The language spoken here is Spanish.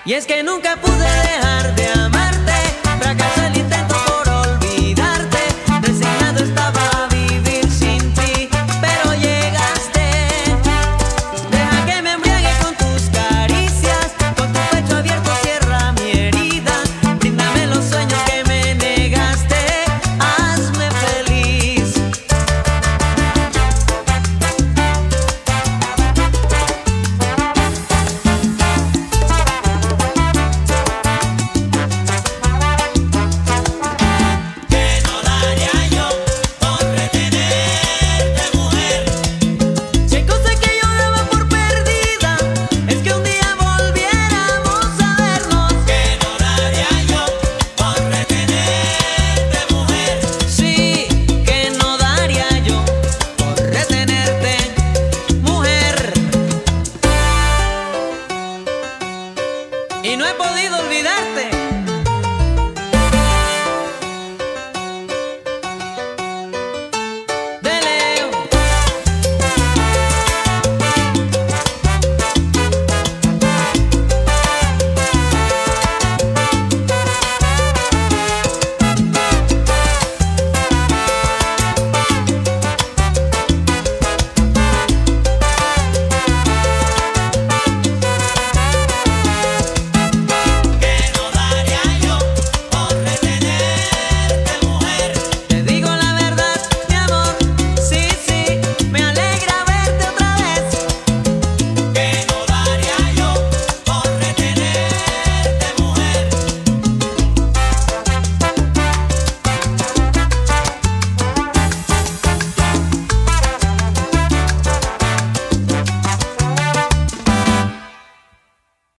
Y es que nunca pude dejar de amarte, fracasó el intento por olvidarte, resignado estaba a vivir sin ti, pero llegaste. Deja que me embriague con tus caricias, con tu pecho abierto cierra mi herida, bríndame los sueños que me negaste, hazme feliz. Y no he podido olvidarte.